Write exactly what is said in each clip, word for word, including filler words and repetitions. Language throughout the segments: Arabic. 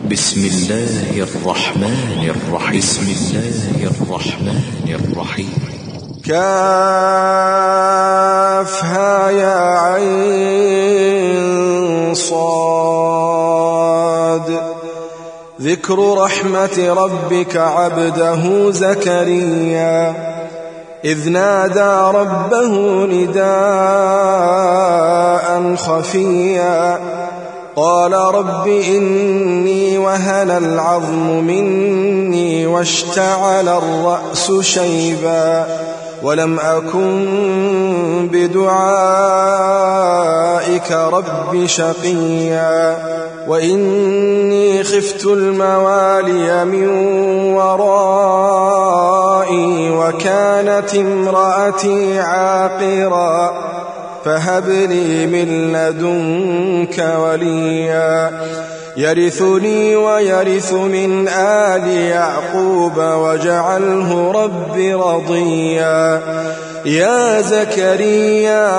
بسم الله الرحمن الرحيم بسم الله الرحمن الرحيم كافها يا عين صاد ذكر رحمة ربك عبده زكريا إذ نادى ربه نداء خفيا قال رب إني وهن العظم مني واشتعل الرأس شيبا ولم أكن بدعائك رب شقيا وإني خفت الموالي من ورائي وكانت امرأتي عاقرا فهب لي من لدنك وليا يرثني ويرث من آل يعقوب واجعله رب رضيا يا زكريا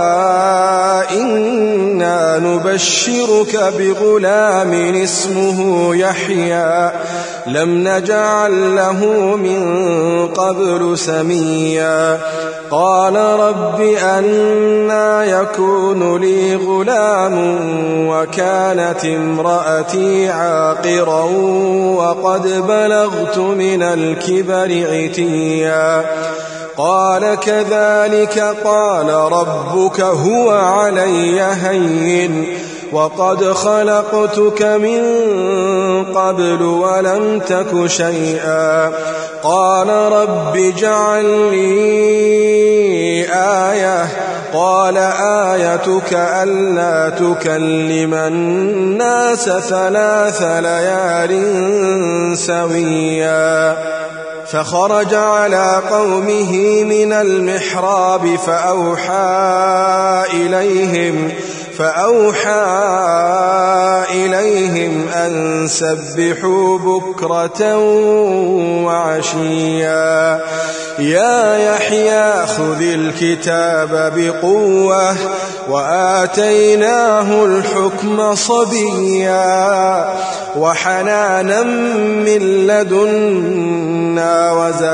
إنا نبشرك بغلام اسمه يحيى لم نجعل له من قبل سميا قال رب أنى يكون لي غلام وكانت امرأتي عاقرا وقد بلغت من الكبر عتيا قال كذلك قال ربك هو علي هين وقد خلقتك من قبل ولم تك شيئا قال رب اجعل لي آية قال آيتك ألا تكلم الناس ثلاث ليال سويا فخرج على قومه من المحراب فأوحى إليهم فأوحى إليهم أن سبحوا بكرة وعشيا يا يحيى خذ الكتاب بقوة وآتيناه الحكم صبيا وحنانا من لدنا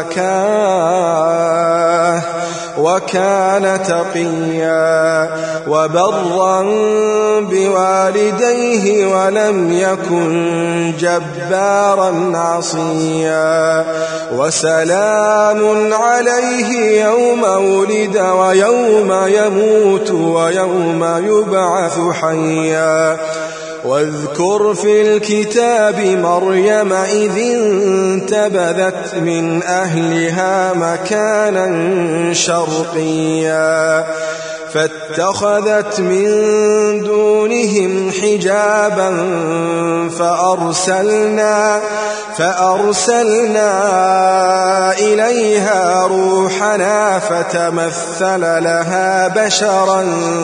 وزكاة وكان تقيا وبرا بوالديه ولم يكن جبارا عصيا وسلام عليه يوم ولد ويوم يموت ويوم يبعث حيا واذكر في الكتاب مريم إذ انتبذت من أهلها مكانا شرقيا فاتخذت من دونهم حجابا فأرسلنا فأرسلنا إليها روحنا فتمثل لها بشرا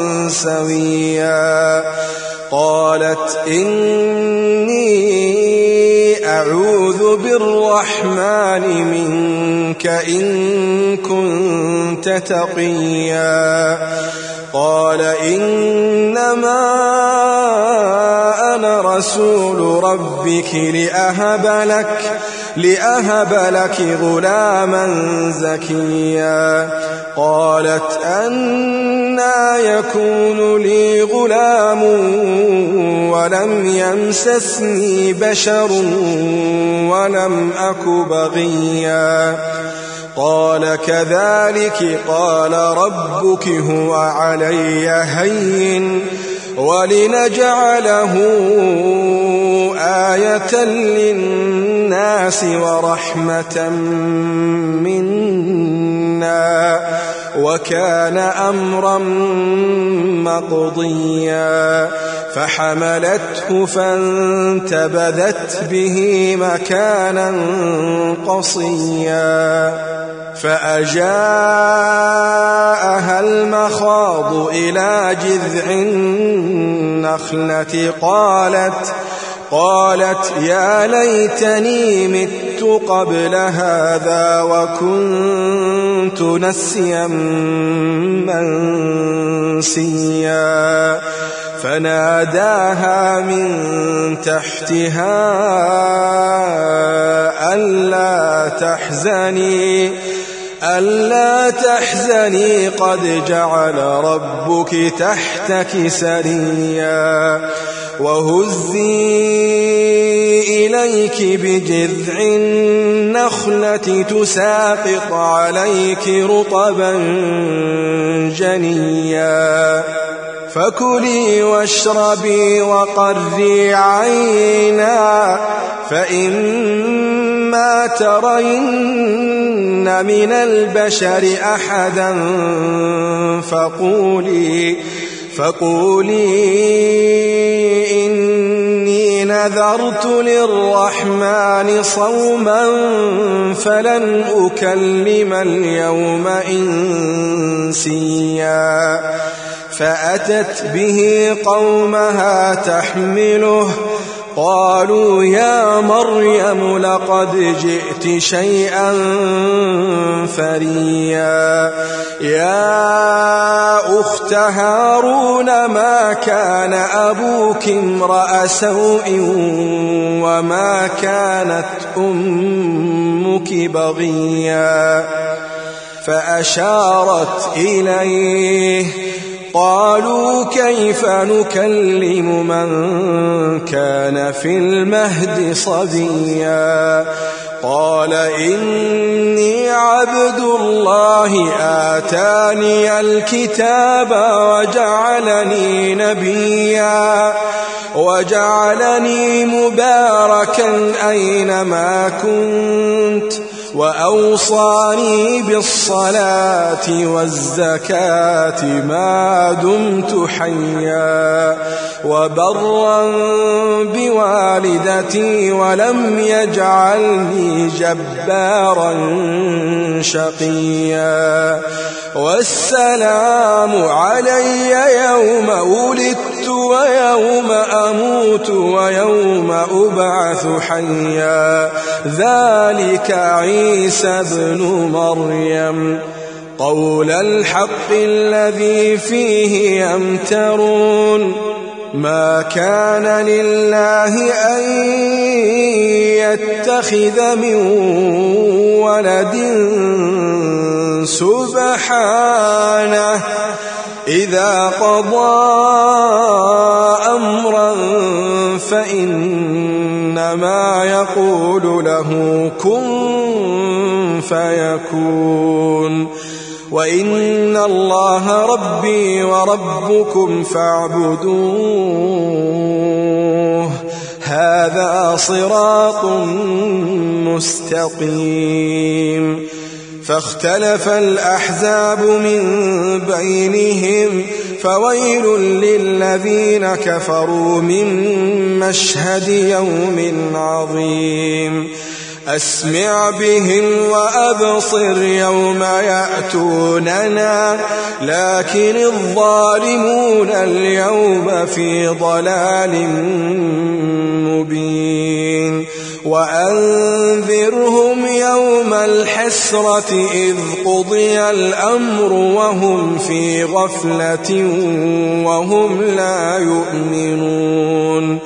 سويا قالت إني أعوذ بالرحمن منك إن كنت تقيا قال إنما أنا رسول ربك لأهب لك لأهب لك غلاما زكيا قالت أنى يكون لي غلام ولم يمسسني بشر ولم أك بغيا قال كذلك قال ربك هو علي هين ولنجعله آية للناس ورحمة منا وكان أمرا مقضيا فحملته فانتبذت به مكانا قصيا فأجاءها المخاض إلى جذع النخلة قالت قالت يا ليتني مت قبل هذا وكنت نسيا منسيا فناداها من تحتها ألا تحزني ألا تحزني قد جعل ربك تحتك سريا وهزي إليك بجذع النخلة تساقط عليك رطبا جنيا فكلي واشربي وقري عينا فإما ترين من البشر أحدا فقولي فقولي إني نذرت للرحمن صوما فلن أكلم اليوم إنسيا فأتت به قومها تحمله قالوا يا مريم لقد جئت شيئا فريا يا أخت هارون ما كان أبوك امرأ سوء وما كانت أمك بغيا فأشارت إليه قالوا كيف نكلم من كان في المهد صبيا قال إني عبد الله آتاني الكتاب وجعلني نبيا وجعلني مباركا أينما كنت وأوصاني بالصلاة والزكاة ما دمت حيا وبرا بوالدتي ولم يجعلني جبارا شقيا والسلام علي يوم ولدت ويوم أموت ويوم أبعث حيا ذلك عيسى ابن مريم قول الحق الذي فيه يمترون ما كان لله أن يتخذ من ولد سبحانه إذا قضى أمرا فإنما يقول له كن فيكون وإن الله ربي وربكم فاعبدوه هذا صراط مستقيم فاختلف الأحزاب من بينهم فويل للذين كفروا من مشهد يوم عظيم أسمع بهم وأبصر يوم يأتوننا لكن الظالمون اليوم في ضلال مبين وأنذرهم يوم الحسرة إذ قضي الأمر وهم في غفلة وهم لا يؤمنون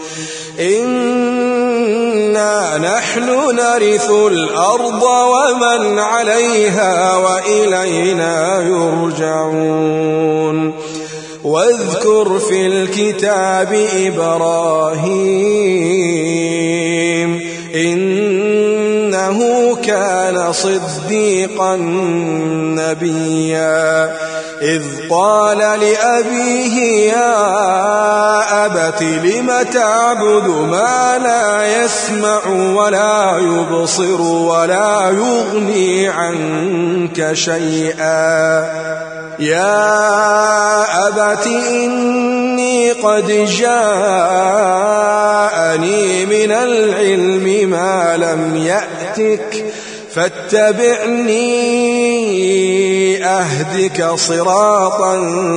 إنا نحن نرث الأرض ومن عليها وإلينا يرجعون واذكر في الكتاب إبراهيم إنه كان صديقا نبيا إذ قال لأبيه يا أبت لم تعبد ما لا يسمع ولا يبصر ولا يغني عنك شيئا يا أبت إني قد جاءني من العلم ما لم يأتك فاتبعني أهدك صراطا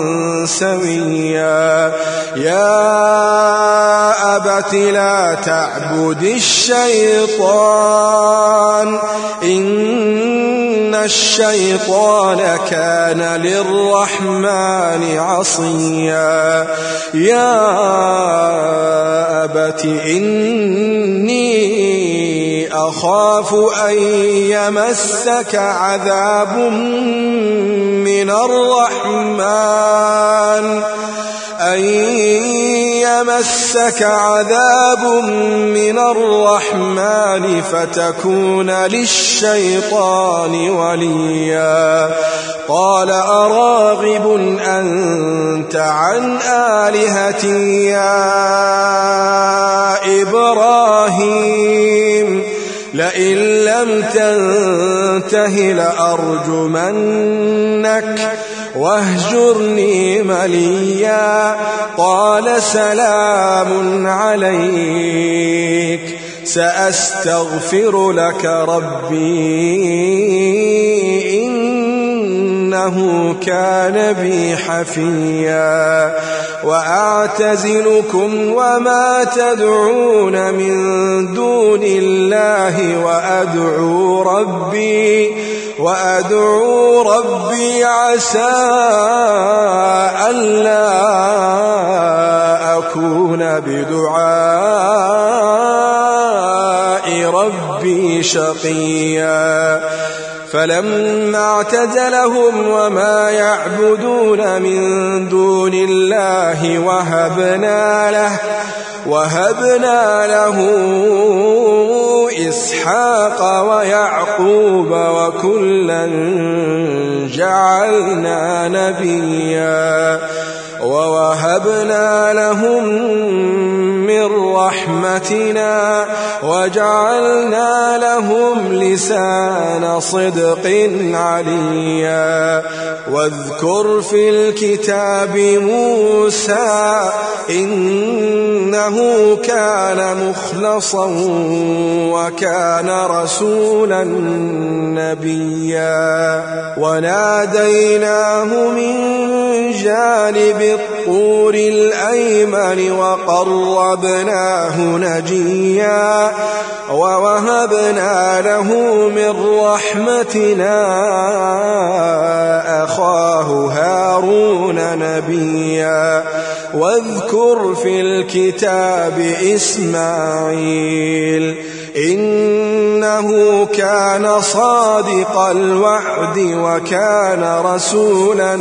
سويا يا أبت لا تعبد الشيطان إن إن الشيطان كان للرحمن عصيا يا أبت إني أخاف أن يمسك عذاب من الرحمن أن يمسك عذاب من الرحمن فتكون للشيطان وليا قال أراغب أنت عن آلهتي يا إبراهيم لئن لم تنته لأرجمنك واهجرني مليا قال سلام عليك سأستغفر لك ربي إنه كان بي حفيا وأعتزلكم وما تدعون من دون الله وأدعو ربي وأدعو ربي عسى ألا أكون بدعاء ربي شقيا فلما اعتزلهم وما يعبدون من دون الله وهبنا له وهبنا له إسحاق ويعقوب وكلا جعلنا نبيا ووهبنا لهم من رحمتنا وجعلنا لهم لسان صدق عليا واذكر في الكتاب موسى إنه كان مخلصا وكان رسولا نبيا وناديناه من جانب الطور الأيمن وقربناه نجيا ووهبنا له من رحمتنا أخاه هارون نبيا واذكر في الكتاب إسماعيل إنه كان صادق الوعد وكان رسولا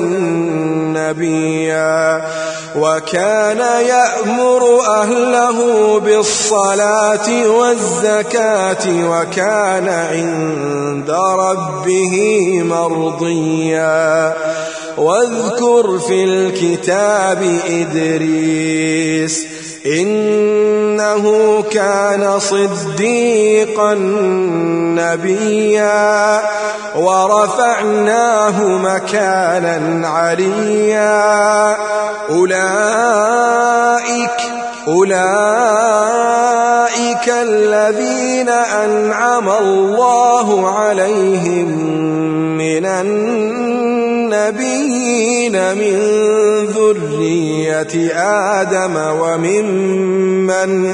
نبيا وكان يأمر أهله بالصلاة والزكاة وكان عند ربه مرضيا واذكر في الكتاب إدريس إنه كان صديقا نبيا ورفعناه مكانا عليا أولئك أولئك الذين أنعم الله عليهم من النبيين من ذرية آدم وممن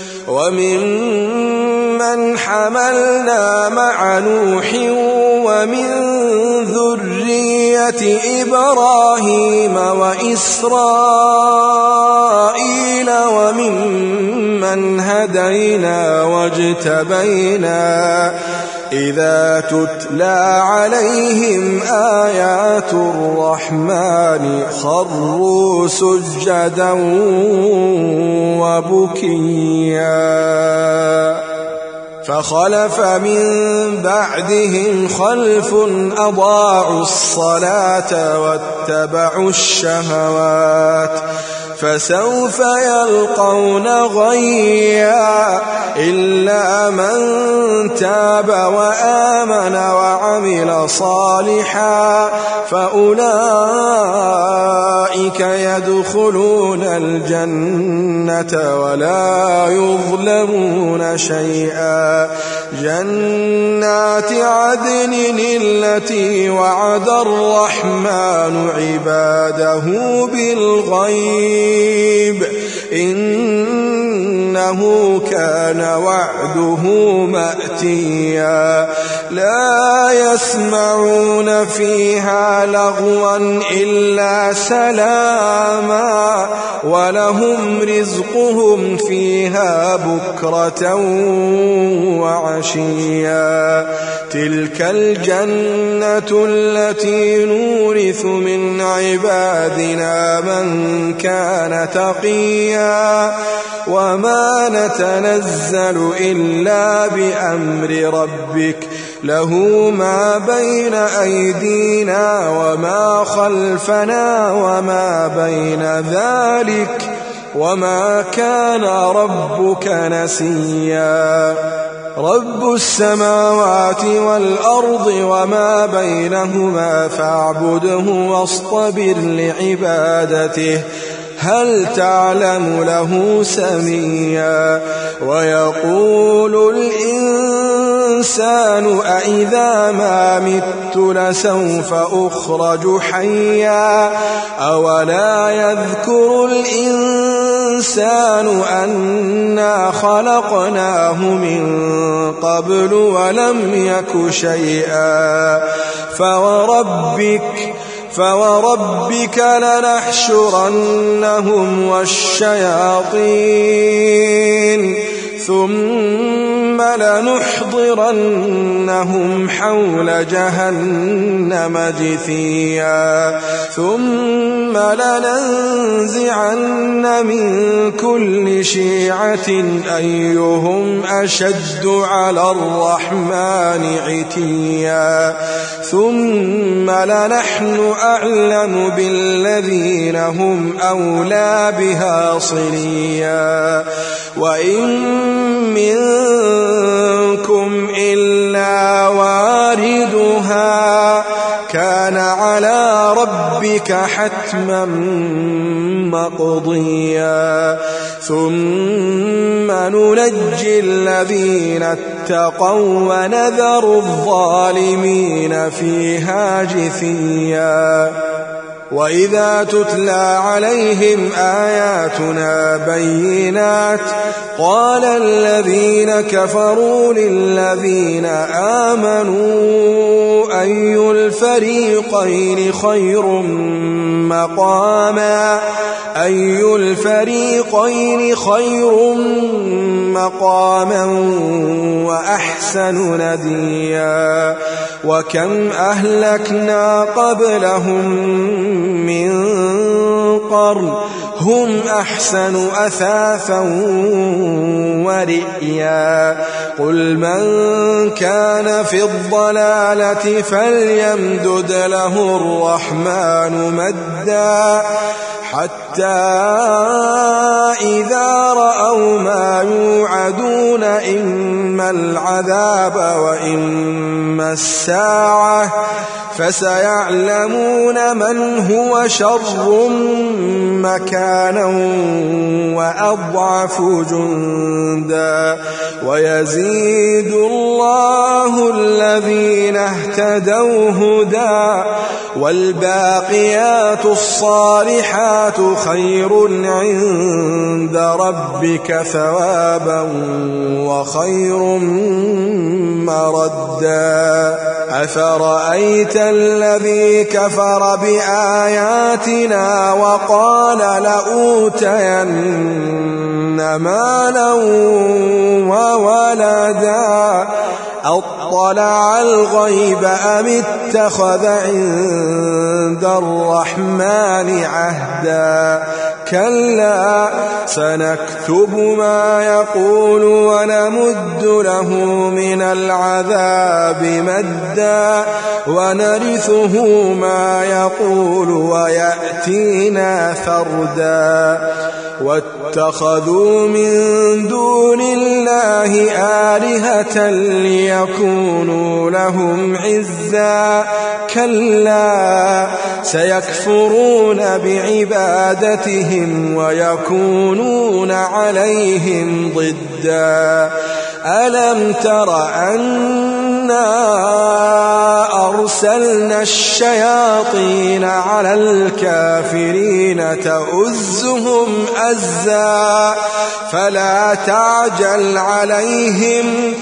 وممن حملنا مع نوح ومن ذرية إبراهيم وإسرائيل وممن هدينا واجتبينا إذا تتلى عليهم آيات الرحمن خروا سجدا وبكيا فخلف من بعدهم خلف أضاعوا الصلاة واتبعوا الشهوات فسوف يلقون غيا إلا من تاب وآمن وعمل صالحا فأولئك يدخلون الجنة ولا يظلمون شيئا جنات عدن التي وعد الرحمن عباده بالغيب إنه إنه كان وعده مأتيا لا يسمعون فيها لغوا إلا سلاما ولهم رزقهم فيها بكرة وعشيا تلك الجنة التي نورث من عبادنا من كان تقيا وما نتنزل إلا بأمر ربك له ما بين أيدينا وما خلفنا وما بين ذلك وما كان ربك نسيا رب السماوات والأرض وما بينهما فاعبده واصطبر لعبادته هل تعلم له سميا ويقول الإنسان أإذا ما مت لسوف أخرج حيا أولا يذكر الإنسان أنا خلقناه من قبل ولم يك شيئا فوربك فوربك لنحشرنهم والشياطين ثم لنحضرنهم حول جهنم جثيا ثم لننزعن من كل شيعة أيهم أشد على الرحمن عتيا ثم لنحن أعلم بالذين هم أولى بها صليا وإن منكم إلا واردها كان على ربك حتما مقضيا ثم ننجي الذين اتقوا ونذر الظالمين فيها جثيا وإذا تتلى عليهم آياتنا بينات قال الذين كفروا للذين آمنوا أي الفريقين خير مقاما أي الفريقين خير مقاما وأحسن نديا وكم أهلكنا قبلهم من قرن هم أحسن أثاثا ورئيا قل من كان في الضلالة فليمدد له الرحمن مدا حتى إذا رأوا ما يوعدون إما العذاب وإما الساعة فسيعلمون من هو شر مكانا وأضعف جندا ويزيد الله الذين اهتدوا هدى والباقيات الصالحات خير عند ربك ثوابا وخير مردا أفرأيت الذي كفر بآياتنا وقال لأوتين مالا وولدا أطلع الغيب أم اتخذ عند الرحمن عهدا كلا سنكتب ما يقول ونمد له من العذاب مدا ونرثه ما يقول ويأتينا فردا واتخذوا من دون الله آلهة ليكونوا لهم عزا كلا سيكفرون بعبادتهم ويكونون عليهم ضدا ألم تر أنا وأرسلنا الشياطين على الكافرين تؤزهم أزا فلا تعجل عليهم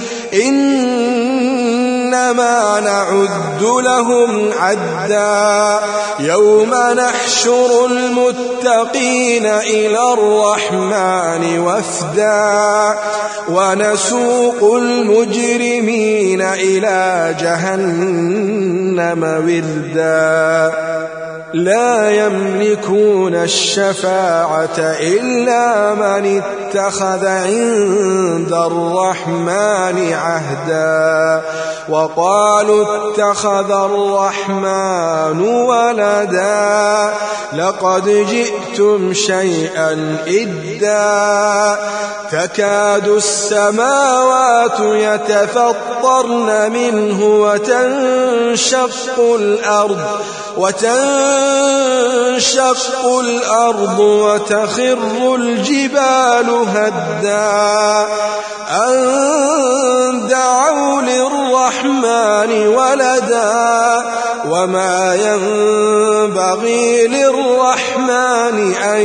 إنما نعد لهم عدا يوم نحشر المتقين إلى الرحمن وفدا ونسوق المجرمين إلى جهنم وردا لا يملكون الشفاعة إلا من اتخذ عند الرحمن عهدا وقالوا اتخذ الرحمن ولدا لقد جئتم شيئا إدا تكاد السماوات يتفطرن منه وتنشق الأرض وتنشق الأرض وتخر الجبال هدا أن دعوا للرحمن ولدا وما ينبغي للرحمن أن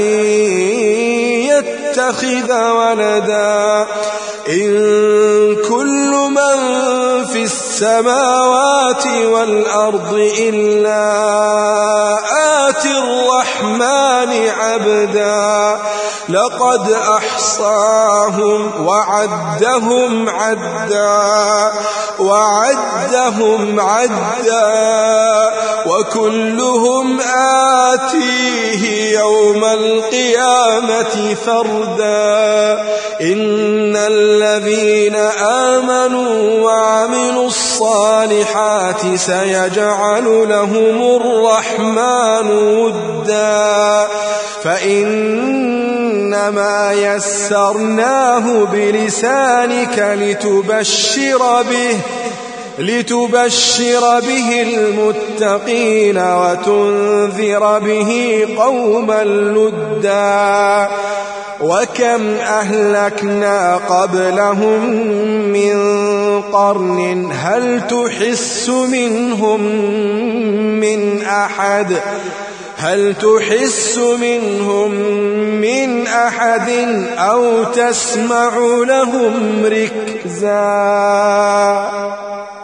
يتخذ ولدا إن كل من في السماوات والأرض إلا آتي الرحمن عبدا لقد أحصاهم وعدهم عدا وعدهم عدا وكلهم آتيه يوم القيامة فردا إن الذين آمنوا وعملوا الصالحات سيجعل لهم الرحمن ودا فإنما يسرناه بلسانك لتبشر به لتبشر به المتقين وتنذر به قوما لدا وكم أهلكنا قبلهم من قرن هل تحس منهم من أحد هل تحس منهم من أحد أو تسمع لهم ركزا.